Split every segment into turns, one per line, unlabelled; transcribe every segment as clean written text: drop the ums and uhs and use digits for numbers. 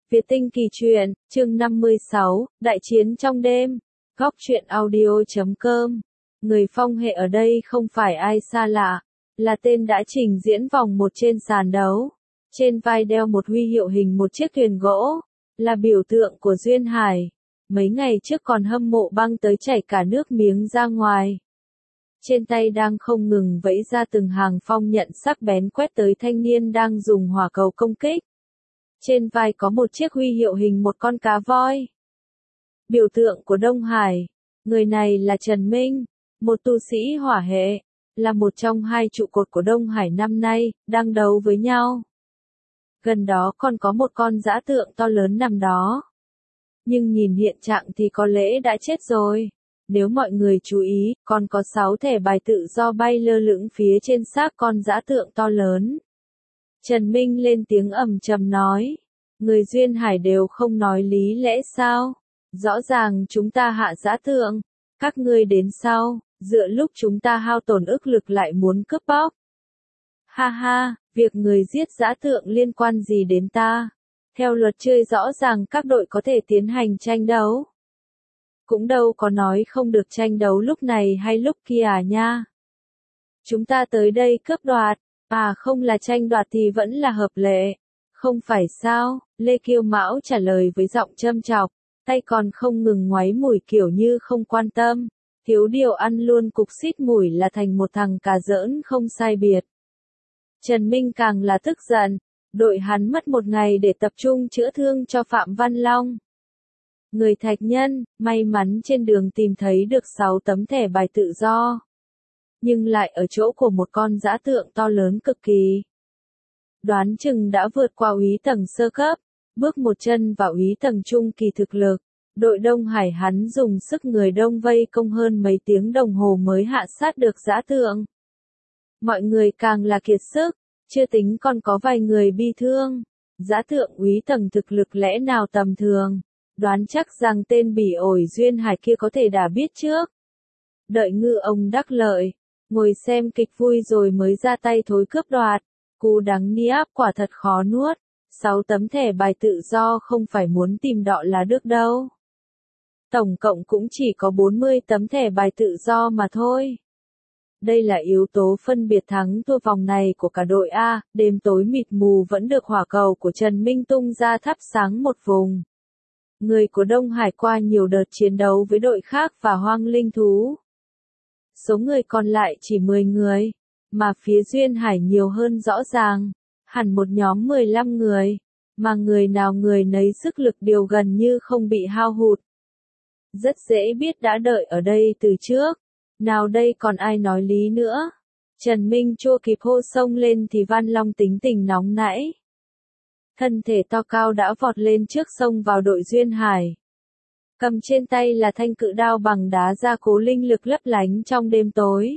Việt Tinh Kỳ Truyện, chương 56, Đại chiến trong đêm. Góc truyện audio.com. Người phong hệ ở đây không phải ai xa lạ, là tên đã trình diễn vòng một trên sàn đấu. Trên vai đeo một huy hiệu hình một chiếc thuyền gỗ, là biểu tượng của Duyên Hải. Mấy ngày trước còn hâm mộ băng tới chảy cả nước miếng ra ngoài. Trên tay đang không ngừng vẫy ra từng hàng phong nhận sắc bén quét tới thanh niên đang dùng hỏa cầu công kích. Trên vai có một chiếc huy hiệu hình một con cá voi. Biểu tượng của Đông Hải. Người này là Trần Minh, một tu sĩ hỏa hệ, là một trong hai trụ cột của Đông Hải năm nay, đang đấu với nhau. Gần đó còn có một con dã tượng to lớn nằm đó. Nhưng nhìn hiện trạng thì có lẽ đã chết rồi. Nếu mọi người chú ý, còn có 6 thẻ bài tự do bay lơ lửng phía trên xác con dã tượng to lớn. Trần Minh lên tiếng ầm trầm nói. Người Duyên Hải đều không nói lý lẽ sao? Rõ ràng chúng ta hạ dã tượng. Các ngươi đến sau, dựa lúc chúng ta hao tổn ức lực lại muốn cướp bóc. Ha ha, việc người giết dã tượng liên quan gì đến ta? Theo luật chơi rõ ràng các đội có thể tiến hành tranh đấu. Cũng đâu có nói không được tranh đấu lúc này hay lúc kia à nha. Chúng ta tới đây cướp đoạt, không là tranh đoạt thì vẫn là hợp lệ. Không phải sao, Lê Kiêu Mão trả lời với giọng châm chọc, tay còn không ngừng ngoáy mũi kiểu như không quan tâm. Thiếu điều ăn luôn cục xít mũi là thành một thằng cà giỡn không sai biệt. Trần Minh càng là tức giận, đội hắn mất một ngày để tập trung chữa thương cho Phạm Văn Long. Người Thạch Nhân, may mắn trên đường tìm thấy được 6 tấm thẻ bài tự do. Nhưng lại ở chỗ của một con dã tượng to lớn cực kỳ. Đoán chừng đã vượt qua úy tầng sơ cấp, bước một chân vào úy tầng trung kỳ thực lực. Đội Đông Hải hắn dùng sức người đông vây công hơn mấy tiếng đồng hồ mới hạ sát được dã tượng. Mọi người càng là kiệt sức, chưa tính còn có vài người bi thương. Dã tượng úy tầng thực lực lẽ nào tầm thường, đoán chắc rằng tên bỉ ổi Duyên Hải kia có thể đã biết trước. Đợi ngư ông đắc lợi, ngồi xem kịch vui rồi mới ra tay thối cướp đoạt. Cú đắng niáp quả thật khó nuốt. 6 tấm thẻ bài tự do không phải muốn tìm đọ là được đâu. Tổng cộng cũng chỉ có 40 tấm thẻ bài tự do mà thôi. Đây là yếu tố phân biệt thắng thua vòng này của cả đội A. Đêm tối mịt mù vẫn được hỏa cầu của Trần Minh tung ra thắp sáng một vùng. Người của Đông Hải qua nhiều đợt chiến đấu với đội khác và hoang linh thú. Số người còn lại chỉ 10 người. Mà phía Duyên Hải nhiều hơn rõ ràng, hẳn một nhóm 15 người, mà người nào người nấy sức lực đều gần như không bị hao hụt. Rất dễ biết đã đợi ở đây từ trước, nào đây còn ai nói lý nữa. Trần Minh chưa kịp hô xông lên thì Văn Long tính tình nóng nảy. Thân thể to cao đã vọt lên trước xông vào đội Duyên Hải. Cầm trên tay là thanh cự đao bằng đá gia cố linh lực lấp lánh trong đêm tối.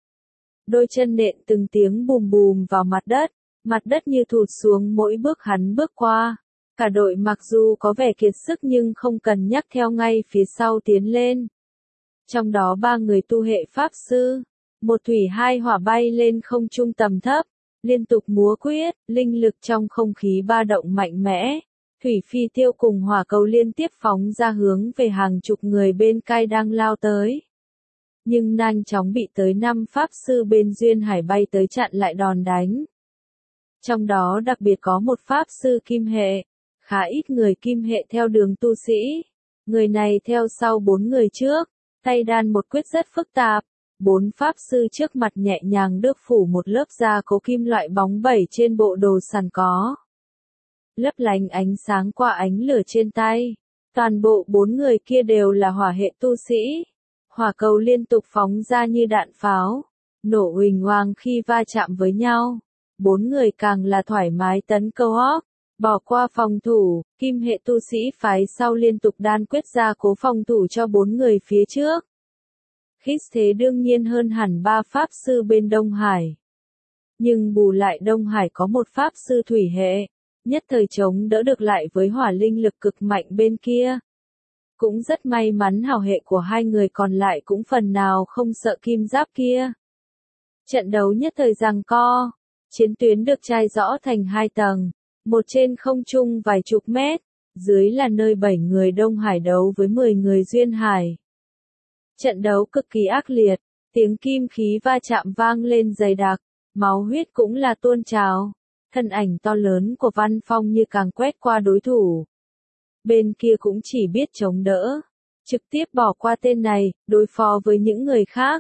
Đôi chân nện từng tiếng bùm bùm vào mặt đất như thụt xuống mỗi bước hắn bước qua. Cả đội mặc dù có vẻ kiệt sức nhưng không cần nhắc theo ngay phía sau tiến lên. Trong đó 3 người tu hệ pháp sư, một thủy hai hỏa bay lên không trung tầm thấp, liên tục múa quyết, linh lực trong không khí ba động mạnh mẽ. Thủy phi tiêu cùng hỏa cầu liên tiếp phóng ra hướng về hàng chục người bên cai đang lao tới. Nhưng nhanh chóng bị tới 5 pháp sư bên Duyên Hải bay tới chặn lại đòn đánh. Trong đó đặc biệt có một pháp sư kim hệ, khá ít người kim hệ theo đường tu sĩ. Người này theo sau 4 người trước, tay đan một quyết rất phức tạp. 4 pháp sư trước mặt nhẹ nhàng được phủ một lớp da cố kim loại bóng bẩy trên bộ đồ sàn có. Lấp lánh ánh sáng qua ánh lửa trên tay. Toàn bộ 4 người kia đều là hỏa hệ tu sĩ. Hỏa cầu liên tục phóng ra như đạn pháo, nổ huỳnh hoang khi va chạm với nhau. 4 người càng là thoải mái tấn công, bỏ qua phòng thủ, kim hệ tu sĩ phái sau liên tục đan quyết ra cố phòng thủ cho 4 người phía trước. Khí thế đương nhiên hơn hẳn 3 pháp sư bên Đông Hải. Nhưng bù lại Đông Hải có một pháp sư thủy hệ, nhất thời chống đỡ được lại với hỏa linh lực cực mạnh bên kia. Cũng rất may mắn hào hệ của 2 người còn lại cũng phần nào không sợ kim giáp kia. Trận đấu nhất thời giằng co, chiến tuyến được chai rõ thành 2 tầng, một trên không trung vài chục mét, dưới là nơi 7 người Đông Hải đấu với 10 người Duyên Hải. Trận đấu cực kỳ ác liệt, tiếng kim khí va chạm vang lên dày đặc, máu huyết cũng là tuôn trào, thân ảnh to lớn của Văn Phong như càng quét qua đối thủ. Bên kia cũng chỉ biết chống đỡ, trực tiếp bỏ qua tên này, đối phó với những người khác.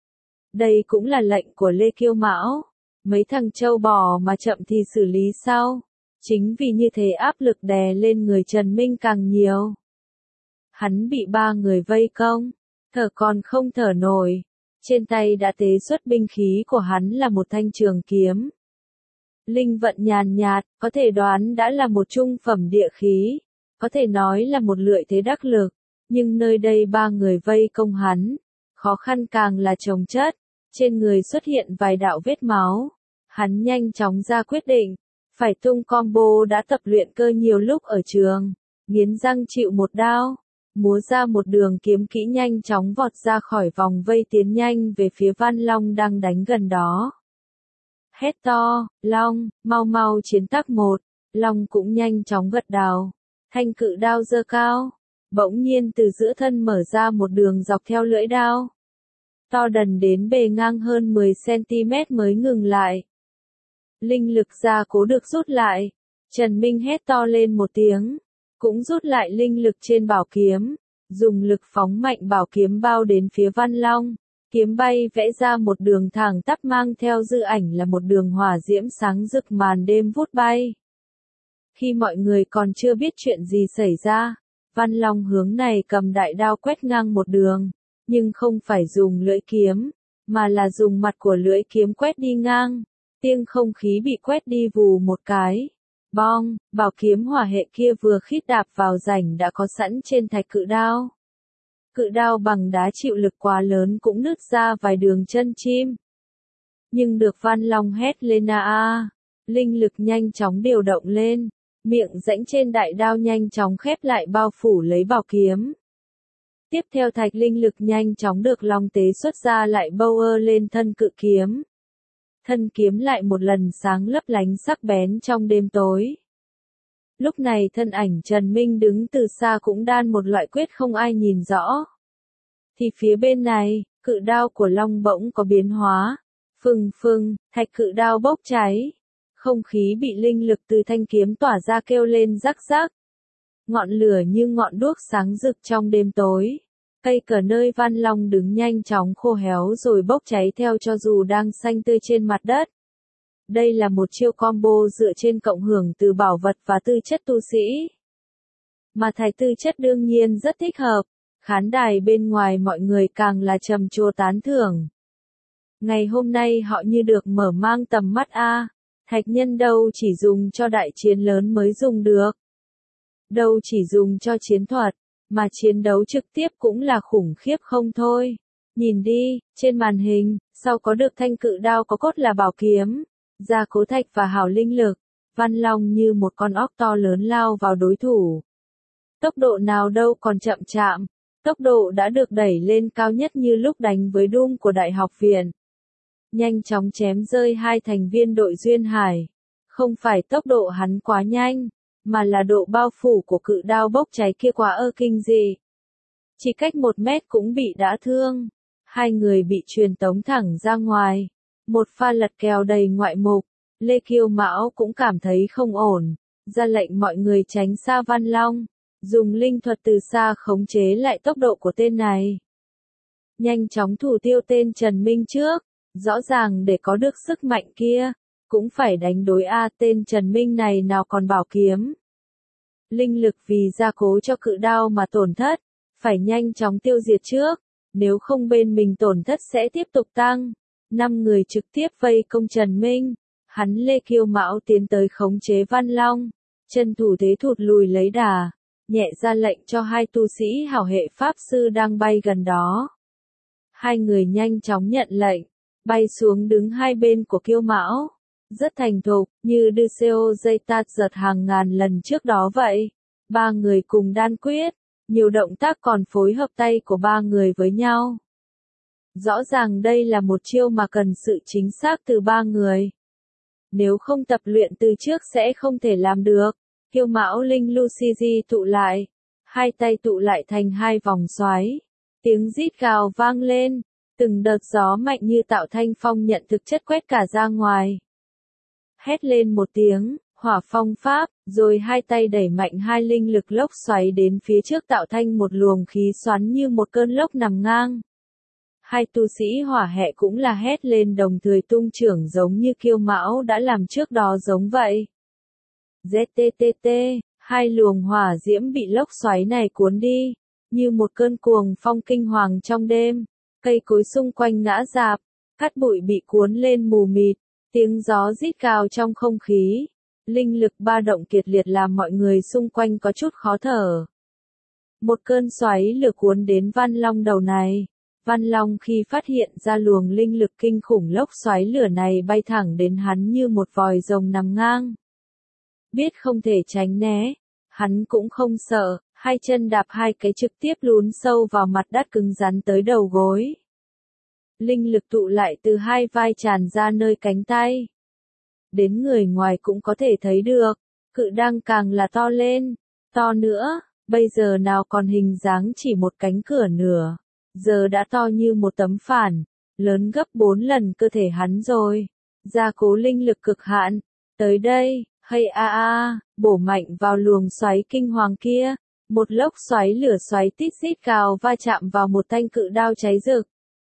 Đây cũng là lệnh của Lê Kiêu Mão, mấy thằng trâu bò mà chậm thì xử lý sau. Chính vì như thế áp lực đè lên người Trần Minh càng nhiều. Hắn bị 3 người vây công, thở còn không thở nổi. Trên tay đã tế xuất binh khí của hắn là một thanh trường kiếm. Linh vận nhàn nhạt, có thể đoán đã là một trung phẩm địa khí, có thể nói là một lợi thế đắc lực, nhưng nơi đây 3 người vây công hắn, khó khăn càng là chồng chất, trên người xuất hiện vài đạo vết máu. Hắn nhanh chóng ra quyết định, phải tung combo đã tập luyện cơ nhiều lúc ở trường, nghiến răng chịu một đao, múa ra một đường kiếm kỹ nhanh chóng vọt ra khỏi vòng vây tiến nhanh về phía Văn Long đang đánh gần đó. Hét to, Long, mau mau chiến tác một, Long cũng nhanh chóng gật đầu, thanh cự đao giơ cao, bỗng nhiên từ giữa thân mở ra một đường dọc theo lưỡi đao. To đần đến bề ngang hơn 10cm mới ngừng lại. Linh lực gia cố được rút lại, Trần Minh hét to lên một tiếng, cũng rút lại linh lực trên bảo kiếm, dùng lực phóng mạnh bảo kiếm bao đến phía Văn Long, kiếm bay vẽ ra một đường thẳng tắp mang theo dư ảnh là một đường hỏa diễm sáng rực màn đêm vút bay. Khi mọi người còn chưa biết chuyện gì xảy ra, Văn Long hướng này cầm đại đao quét ngang một đường, nhưng không phải dùng lưỡi kiếm, mà là dùng mặt của lưỡi kiếm quét đi ngang. Tiếng không khí bị quét đi vù một cái. Bong, bảo kiếm hỏa hệ kia vừa khít đạp vào rãnh đã có sẵn trên thạch cự đao. Cự đao bằng đá chịu lực quá lớn cũng nứt ra vài đường chân chim. Nhưng được Văn Long hét lên a, linh lực nhanh chóng điều động lên, miệng rãnh trên đại đao nhanh chóng khép lại bao phủ lấy bảo kiếm. Tiếp theo thạch linh lực nhanh chóng được Long tế xuất ra lại bâu lên thân cự kiếm. Thân kiếm lại một lần sáng lấp lánh sắc bén trong đêm tối. Lúc này thân ảnh Trần Minh đứng từ xa cũng đan một loại quyết không ai nhìn rõ. Thì phía bên này, cự đao của Long bỗng có biến hóa. Phừng phừng, thạch cự đao bốc cháy. Không khí bị linh lực từ thanh kiếm tỏa ra kêu lên rắc rắc. Ngọn lửa như ngọn đuốc sáng rực trong đêm tối. Cây cờ nơi Văn Long đứng nhanh chóng khô héo rồi bốc cháy theo cho dù đang xanh tươi trên mặt đất. Đây là một chiêu combo dựa trên cộng hưởng từ bảo vật và tư chất tu sĩ. Mà thạch tư chất đương nhiên rất thích hợp, khán đài bên ngoài mọi người càng là trầm trồ tán thưởng. Ngày hôm nay họ như được mở mang tầm mắt thạch nhân đâu chỉ dùng cho đại chiến lớn mới dùng được. Đâu chỉ dùng cho chiến thuật. Mà chiến đấu trực tiếp cũng là khủng khiếp không thôi. Nhìn đi, trên màn hình, sau có được thanh cự đao có cốt là bảo kiếm, gia cố thạch và hào linh lực, Văn Long như một con óc to lớn lao vào đối thủ. Tốc độ nào đâu còn chậm chạm, tốc độ đã được đẩy lên cao nhất như lúc đánh với Doom của Đại học viện. Nhanh chóng chém rơi 2 thành viên đội Duyên Hải. Không phải tốc độ hắn quá nhanh, mà là độ bao phủ của cự đao bốc cháy kia quá kinh dị. Chỉ cách 1 mét cũng bị đã thương. 2 người bị truyền tống thẳng ra ngoài. Một pha lật kèo đầy ngoại mục. Lê Kiêu Mão cũng cảm thấy không ổn. Ra lệnh mọi người tránh xa Văn Long. Dùng linh thuật từ xa khống chế lại tốc độ của tên này. Nhanh chóng thủ tiêu tên Trần Minh trước. Rõ ràng để có được sức mạnh kia. Cũng phải đánh đối tên Trần Minh này nào còn bảo kiếm. Linh lực vì gia cố cho cự đao mà tổn thất, phải nhanh chóng tiêu diệt trước, nếu không bên mình tổn thất sẽ tiếp tục tăng. 5 người trực tiếp vây công Trần Minh, hắn Lê Kiêu Mão tiến tới khống chế Văn Long, chân thủ thế thụt lùi lấy đà, nhẹ ra lệnh cho 2 tu sĩ hảo hệ pháp sư đang bay gần đó. 2 người nhanh chóng nhận lệnh, bay xuống đứng hai bên của Kiêu Mão. Rất thành thục, như Duseo dây tạt giật hàng ngàn lần trước đó vậy. 3 người cùng đan quyết, nhiều động tác còn phối hợp tay của 3 người với nhau. Rõ ràng đây là một chiêu mà cần sự chính xác từ 3 người. Nếu không tập luyện từ trước sẽ không thể làm được. Kiêu Mão Linh Luciji tụ lại, hai tay tụ lại thành hai vòng xoáy. Tiếng rít gào vang lên, từng đợt gió mạnh như tạo thanh phong nhận thực chất quét cả ra ngoài. Hét lên một tiếng, hỏa phong pháp, rồi hai tay đẩy mạnh hai linh lực lốc xoáy đến phía trước tạo thành một luồng khí xoắn như một cơn lốc nằm ngang. Hai tu sĩ hỏa hệ cũng là hét lên đồng thời tung chưởng giống như Kiêu Mão đã làm trước đó giống vậy. ZTTT, hai luồng hỏa diễm bị lốc xoáy này cuốn đi, như một cơn cuồng phong kinh hoàng trong đêm. Cây cối xung quanh ngã rạp, cát bụi bị cuốn lên mù mịt, tiếng gió rít gào trong không khí. Linh lực ba động kiệt liệt làm mọi người xung quanh có chút khó thở. Một cơn xoáy lửa cuốn đến Văn Long đầu này. Văn Long khi phát hiện ra luồng linh lực kinh khủng lốc xoáy lửa này bay thẳng đến hắn như một vòi rồng nằm ngang. Biết không thể tránh né, hắn cũng không sợ, hai chân đạp hai cái trực tiếp lún sâu vào mặt đất cứng rắn tới đầu gối. Linh lực tụ lại từ hai vai tràn ra nơi cánh tay. Đến người ngoài cũng có thể thấy được, cự đăng càng là to lên, to nữa, bây giờ nào còn hình dáng chỉ một cánh cửa nửa, giờ đã to như một tấm phản, lớn gấp 4 lần cơ thể hắn rồi. Gia cố linh lực cực hạn, tới đây, hay bổ mạnh vào luồng xoáy kinh hoàng kia, một lốc xoáy lửa xoáy tít rít gào va chạm vào một thanh cự đao cháy rực.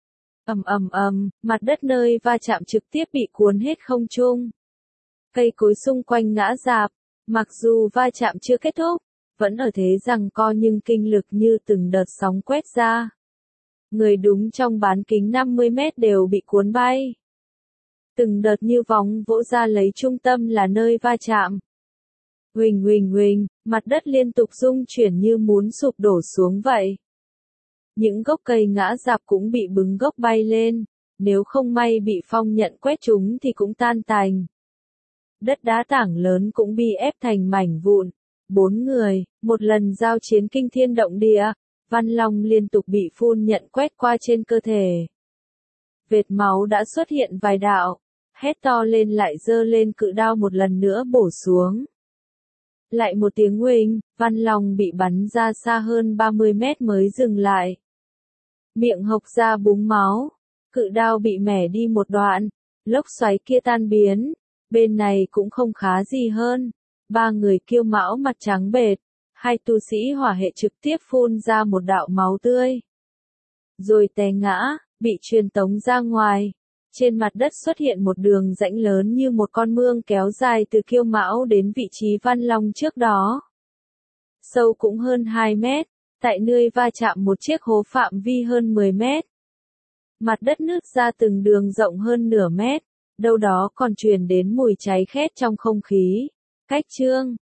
Mặt đất nơi va chạm trực tiếp bị cuốn hết không trung. Cây cối xung quanh ngã rạp, mặc dù va chạm chưa kết thúc, vẫn ở thế giằng co nhưng kinh lực như từng đợt sóng quét ra. Người đúng trong bán kính 50 mét đều bị cuốn bay. Từng đợt như vóng vỗ ra lấy trung tâm là nơi va chạm. Huỳnh, mặt đất liên tục rung chuyển như muốn sụp đổ xuống vậy. Những gốc cây ngã rạp cũng bị bứng gốc bay lên, nếu không may bị phong nhận quét chúng thì cũng tan tành. Đất đá tảng lớn cũng bị ép thành mảnh vụn. 4 người, một lần giao chiến kinh thiên động địa, Văn Long liên tục bị phun nhận quét qua trên cơ thể. Vệt máu đã xuất hiện vài đạo, hét to lên lại giơ lên cự đao một lần nữa bổ xuống. Lại một tiếng huỳnh, Văn Long bị bắn ra xa hơn 30 mét mới dừng lại. Miệng hộc ra búng máu, cự đao bị mẻ đi một đoạn, lốc xoáy kia tan biến, bên này cũng không khá gì hơn. 3 người Kiêu Mão mặt trắng bệch, hai tu sĩ hỏa hệ trực tiếp phun ra một đạo máu tươi. Rồi té ngã, bị truyền tống ra ngoài. Trên mặt đất xuất hiện một đường rãnh lớn như một con mương kéo dài từ Kiêu Mão đến vị trí Văn Long trước đó. Sâu cũng hơn 2 mét, tại nơi va chạm một chiếc hố phạm vi hơn 10 mét. Mặt đất nứt ra từng đường rộng hơn nửa mét, đâu đó còn truyền đến mùi cháy khét trong không khí. Cách chương